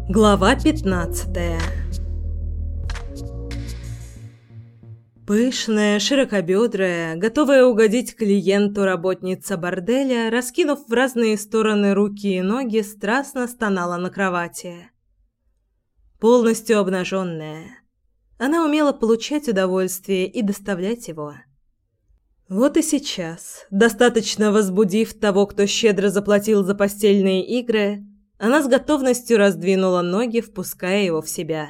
Глава 15. Пышная, широкобедрая, готовая угодить клиенту работница борделя, раскинув в разные стороны руки и ноги, страстно стонала на кровати. Полностью обнаженная, она умела получать удовольствие и доставлять его. Вот и сейчас, достаточно возбудив того, кто щедро заплатил за постельные игры, она с готовностью раздвинула ноги, впуская его в себя.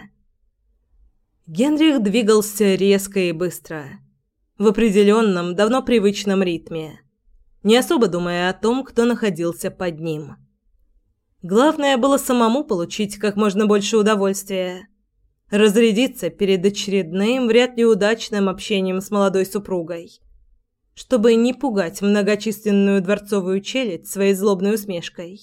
Генрих двигался резко и быстро, в определенном, давно привычном ритме, не особо думая о том, кто находился под ним. Главное было самому получить как можно больше удовольствия, разрядиться перед очередным, вряд ли удачным общением с молодой супругой, чтобы не пугать многочисленную дворцовую челядь своей злобной усмешкой.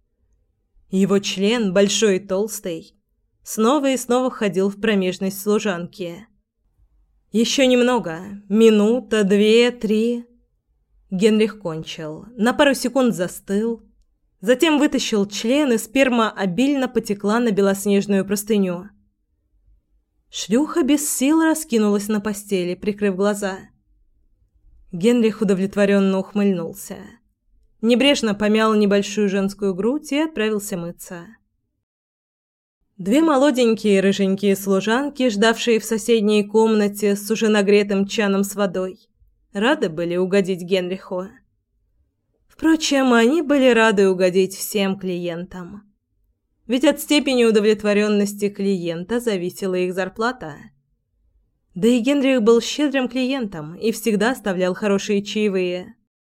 Его член, большой и толстый, снова и снова входил в промежность служанки. Еще немного, минута, 2, 3. Генрих кончил, на пару секунд застыл, затем вытащил член, и сперма обильно потекла на белоснежную простыню. Шлюха без сил раскинулась на постели, прикрыв глаза. Генрих удовлетворенно ухмыльнулся. Небрежно помял небольшую женскую грудь и отправился мыться. Две молоденькие рыженькие служанки, ждавшие в соседней комнате с уже нагретым чаном с водой, рады были угодить Генриху. Впрочем, они были рады угодить всем клиентам. Ведь от степени удовлетворенности клиента зависела их зарплата. Да и Генрих был щедрым клиентом и всегда оставлял хорошие чаевые.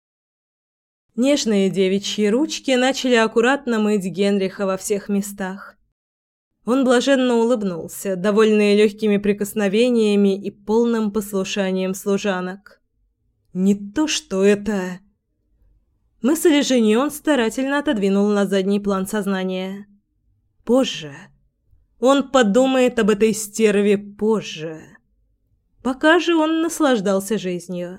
Нежные девичьи ручки начали аккуратно мыть Генриха во всех местах. Он блаженно улыбнулся, довольный легкими прикосновениями и полным послушанием служанок. Не то что это... Мысль о жене он старательно отодвинул на задний план сознания. Позже. Он подумает об этой стерве позже. Пока же он наслаждался жизнью.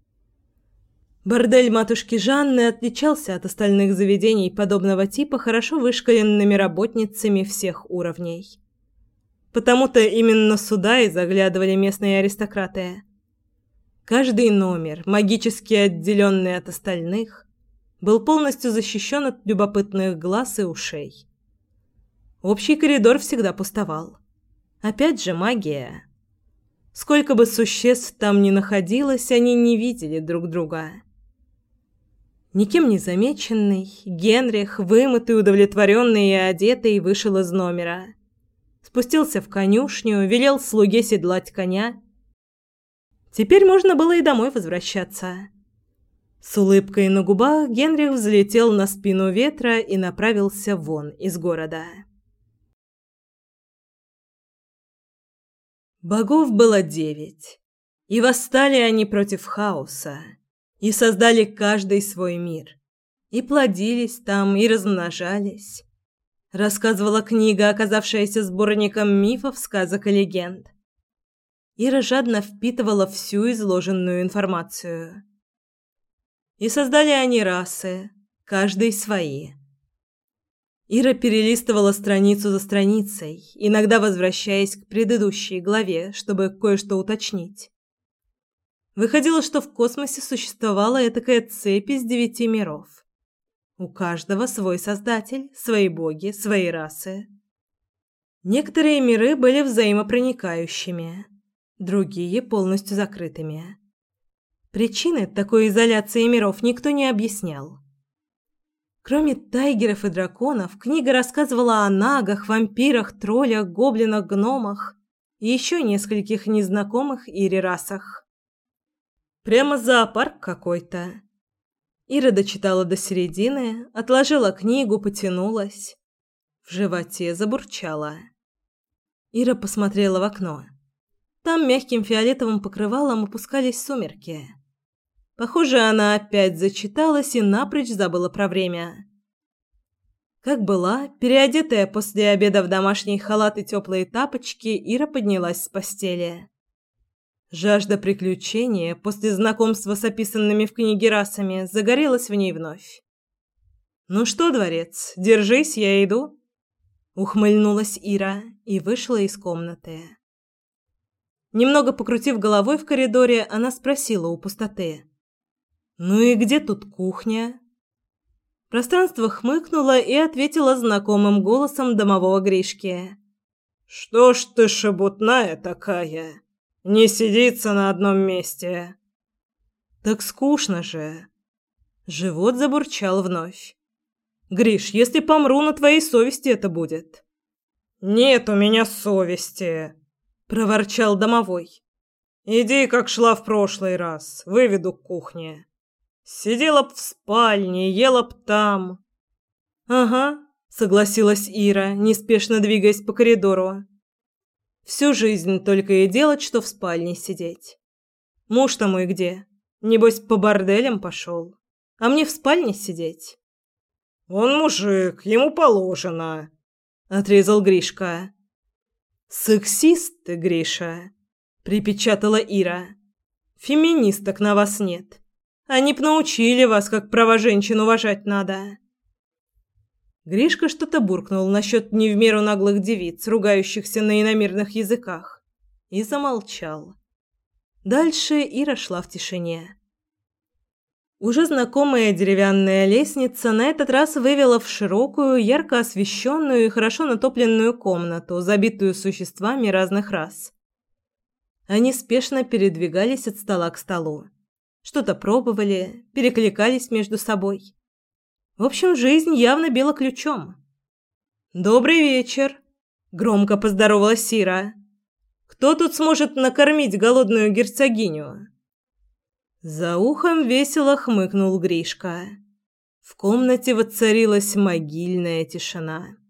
Бордель матушки Жанны отличался от остальных заведений подобного типа хорошо вышколенными работницами всех уровней. Потому-то именно сюда и заглядывали местные аристократы. Каждый номер, магически отделенный от остальных, был полностью защищен от любопытных глаз и ушей. Общий коридор всегда пустовал. Опять же магия. Сколько бы существ там ни находилось, они не видели друг друга. Никем не замеченный, Генрих, вымытый, удовлетворенный и одетый, вышел из номера. Спустился в конюшню, велел слуге седлать коня. Теперь можно было и домой возвращаться. С улыбкой на губах Генрих взлетел на спину ветра и направился вон из города. Богов было 9, и восстали они против хаоса. И создали каждый свой мир. И плодились там, и размножались. Рассказывала книга, оказавшаяся сборником мифов, сказок и легенд. Ира жадно впитывала всю изложенную информацию. И создали они расы, каждый свои. Ира перелистывала страницу за страницей, иногда возвращаясь к предыдущей главе, чтобы кое-что уточнить. Выходило, что в космосе существовала этакая цепь из 9 миров. У каждого свой создатель, свои боги, свои расы. Некоторые миры были взаимопроникающими, другие полностью закрытыми. Причины такой изоляции миров никто не объяснял. Кроме тайгеров и драконов, книга рассказывала о нагах, вампирах, троллях, гоблинах, гномах и еще нескольких незнакомых Ире расах. Прямо зоопарк какой-то. Ира дочитала до середины, отложила книгу, потянулась. В животе забурчала. Ира посмотрела в окно. Там мягким фиолетовым покрывалом опускались сумерки. Похоже, она опять зачиталась и напрочь забыла про время. Как была, переодетая после обеда в домашний халат и теплые тапочки, Ира поднялась с постели. Жажда приключения после знакомства с описанными в книге расами загорелась в ней вновь. «Ну что, дворец, держись, я иду». ухмыльнулась Ира и вышла из комнаты. Немного покрутив головой в коридоре, она спросила у пустоты: «Ну и где тут кухня?» Пространство хмыкнуло и ответило знакомым голосом домового Гришки: «Что ж ты шебутная такая? Не сидится на одном месте». «Так скучно же». Живот забурчал вновь. «Гриш, если помру, на твоей совести это будет». «Нет у меня совести», — проворчал домовой. «Иди, как шла в прошлый раз, выведу к кухне. Сидела б в спальне, ела б там». «Ага», — согласилась Ира, неспешно двигаясь по коридору. «Всю жизнь только и делать, что в спальне сидеть. Муж-то мой где? Небось, по борделям пошел. А мне в спальне сидеть?» «Он мужик, ему положено», — отрезал Гришка. «Сексист ты, Гриша», — припечатала Ира. «Феминисток на вас нет. Они б научили вас, как права женщин уважать надо». Гришка что-то буркнул насчет не в меру наглых девиц, ругающихся на иномирных языках, и замолчал. Дальше Ира шла в тишине. Уже знакомая деревянная лестница на этот раз вывела в широкую, ярко освещенную и хорошо натопленную комнату, забитую существами разных рас. Они спешно передвигались от стола к столу. Что-то пробовали, перекликались между собой. В общем, жизнь явно била ключом. «Добрый вечер!» – громко поздоровалась Ира. «Кто тут сможет накормить голодную герцогиню?» За ухом весело хмыкнул Гришка. В комнате воцарилась могильная тишина.